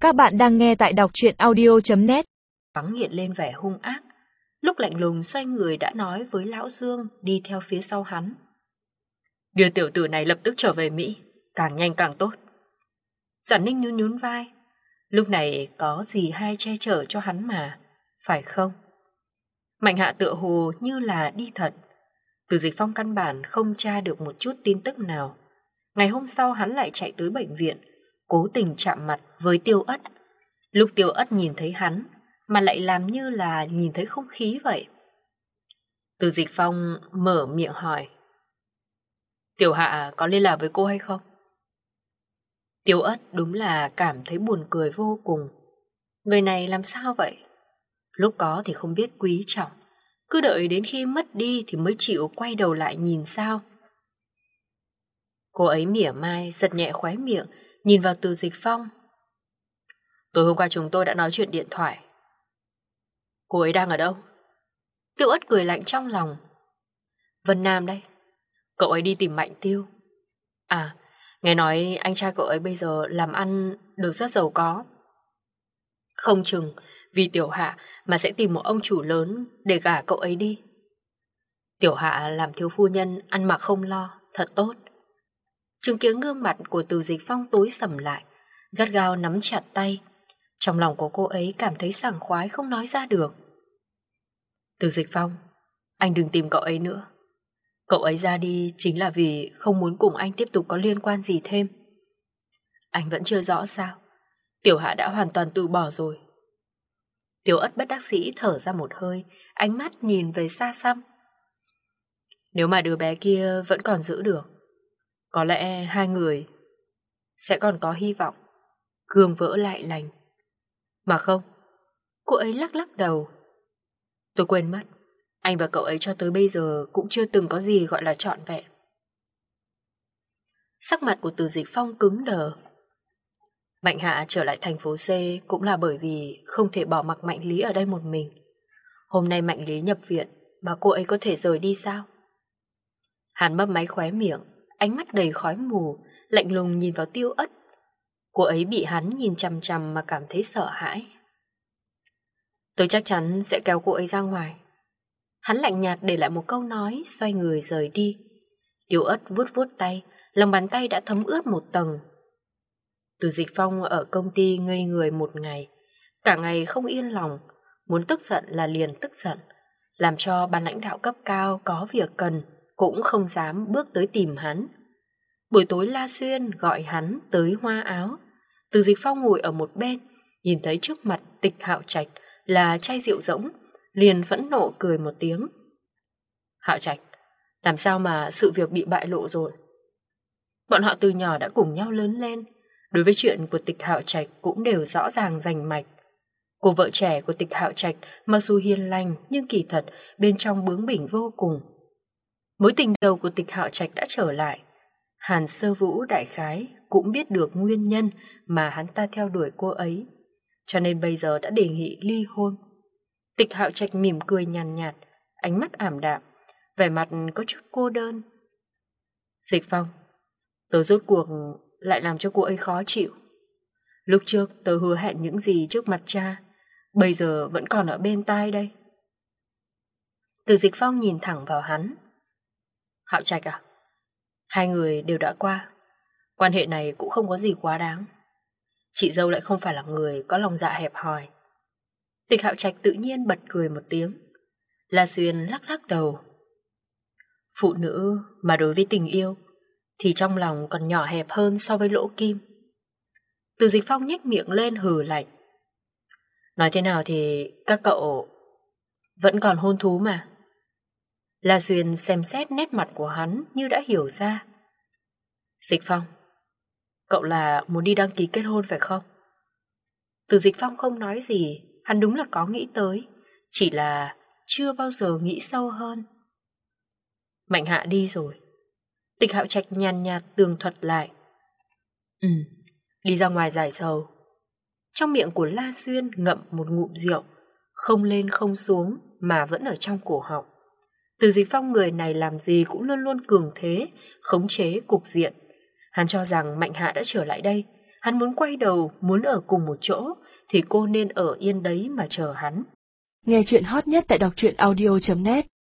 Các bạn đang nghe tại đọc truyện audio.net. Vắng hiện lên vẻ hung ác. Lúc lạnh lùng xoay người đã nói với Lão Dương đi theo phía sau hắn. Đưa tiểu tử này lập tức trở về Mỹ, càng nhanh càng tốt. Giản Ninh nhún nhún vai. Lúc này có gì hay che chở cho hắn mà, phải không? Mạnh Hạ tựa hồ như là đi thật. Từ Dịch Phong căn bản không tra được một chút tin tức nào. Ngày hôm sau hắn lại chạy tới bệnh viện, cố tình chạm mặt với Tiêu Ất. Lúc Tiêu Ất nhìn thấy hắn, mà lại làm như là nhìn thấy không khí vậy. Từ Dịch Phong mở miệng hỏi. Tiểu Hạ có liên lạc với cô hay không? Tiêu Ất đúng là cảm thấy buồn cười vô cùng. Người này làm sao vậy? Lúc có thì không biết quý trọng, cứ đợi đến khi mất đi thì mới chịu quay đầu lại nhìn sao. Cô ấy mỉa mai, giật nhẹ khóe miệng, nhìn vào Từ Dịch Phong. Tối hôm qua chúng tôi đã nói chuyện điện thoại. Cô ấy đang ở đâu? Tiêu Ất cười lạnh trong lòng. Vân Nam đây. Cậu ấy đi tìm Mạnh Tiêu. À, nghe nói anh trai cậu ấy bây giờ làm ăn được rất giàu có. Không chừng vì Tiểu Hạ mà sẽ tìm một ông chủ lớn để gả cậu ấy đi. Tiểu Hạ làm thiếu phu nhân, ăn mặc không lo, thật tốt. Chứng kiến gương mặt của Từ Dịch Phong tối sầm lại, gắt gao nắm chặt tay. Trong lòng của cô ấy cảm thấy sảng khoái không nói ra được. Từ Dịch Phong, anh đừng tìm cậu ấy nữa. Cậu ấy ra đi chính là vì không muốn cùng anh tiếp tục có liên quan gì thêm. Anh vẫn chưa rõ sao? Tiểu Hạ đã hoàn toàn từ bỏ rồi. Tiểu Ất bất đắc dĩ thở ra một hơi, ánh mắt nhìn về xa xăm. Nếu mà đứa bé kia vẫn còn giữ được, có lẽ hai người sẽ còn có hy vọng gương vỡ lại lành. Mà không, cô ấy lắc lắc đầu. Tôi quên mất, anh và cậu ấy cho tới bây giờ cũng chưa từng có gì gọi là trọn vẹn. Sắc mặt của Từ Dịch Phong cứng đờ. Mạnh Hạ trở lại thành phố C cũng là bởi vì không thể bỏ mặc Mạnh Lý ở đây một mình. Hôm nay Mạnh Lý nhập viện mà cô ấy có thể rời đi sao? Hắn mấp máy khóe miệng, ánh mắt đầy khói mù, lạnh lùng nhìn vào Tiêu Ất. Cô ấy bị hắn nhìn chằm chằm mà cảm thấy sợ hãi. Tôi chắc chắn sẽ kéo cô ấy ra ngoài. Hắn lạnh nhạt để lại một câu nói, xoay người rời đi. Tiêu Ất vuốt vuốt tay, lòng bàn tay đã thấm ướt một tầng. Từ Dịch Phong ở công ty ngây người một ngày, cả ngày không yên lòng, muốn tức giận là liền tức giận, làm cho ban lãnh đạo cấp cao có việc cần cũng không dám bước tới tìm hắn. Buổi tối La Xuyên gọi hắn tới Hoa Áo. Từ Dịch Phong ngồi ở một bên, nhìn thấy trước mặt Tịch Hạo Trạch là chai rượu rỗng, liền phẫn nộ cười một tiếng. Hạo Trạch, làm sao mà sự việc bị bại lộ rồi? Bọn họ từ nhỏ đã cùng nhau lớn lên, đối với chuyện của Tịch Hạo Trạch cũng đều rõ ràng rành mạch. Cô vợ trẻ của Tịch Hạo Trạch mặc dù hiền lành nhưng kỳ thật bên trong bướng bỉnh vô cùng. Mối tình đầu của Tịch Hạo Trạch đã trở lại. Hàn Sơ Vũ đại khái cũng biết được nguyên nhân mà hắn ta theo đuổi cô ấy, cho nên bây giờ đã đề nghị ly hôn. Tịch Hạo Trạch mỉm cười nhàn nhạt, ánh mắt ảm đạm, vẻ mặt có chút cô đơn. Dịch Phong, tớ rốt cuộc lại làm cho cô ấy khó chịu. Lúc trước tớ hứa hẹn những gì trước mặt cha, bây giờ vẫn còn ở bên tai đây. Từ Dịch Phong nhìn thẳng vào hắn. Hạo Trạch à? Hai người đều đã qua, quan hệ này cũng không có gì quá đáng. Chị dâu lại không phải là người có lòng dạ hẹp hòi. Tịch Hạo Trạch tự nhiên bật cười một tiếng. La Duyên lắc lắc đầu. Phụ nữ mà đối với tình yêu thì trong lòng còn nhỏ hẹp hơn so với lỗ kim. Từ Dịch Phong nhếch miệng lên hừ lạnh. Nói thế nào thì các cậu vẫn còn hôn thú mà. La Duyên xem xét nét mặt của hắn như đã hiểu ra. Dịch Phong, cậu là muốn đi đăng ký kết hôn phải không? Từ Dịch Phong không nói gì, hắn đúng là có nghĩ tới, chỉ là chưa bao giờ nghĩ sâu hơn. Mạnh Hạ đi rồi. Tịch Hạo Trạch nhàn nhạt tường thuật lại. Đi ra ngoài giải sầu. Trong miệng của La Xuyên ngậm một ngụm rượu, không lên không xuống mà vẫn ở trong cổ họng. Từ Dịch Phong người này làm gì cũng luôn luôn cường thế, khống chế cục diện. Hắn cho rằng Mạnh Hạ đã trở lại đây, Hắn muốn quay đầu, muốn ở cùng một chỗ, thì cô nên ở yên đấy mà chờ hắn. Nghe chuyện hot nhất tại đọc truyện audio.net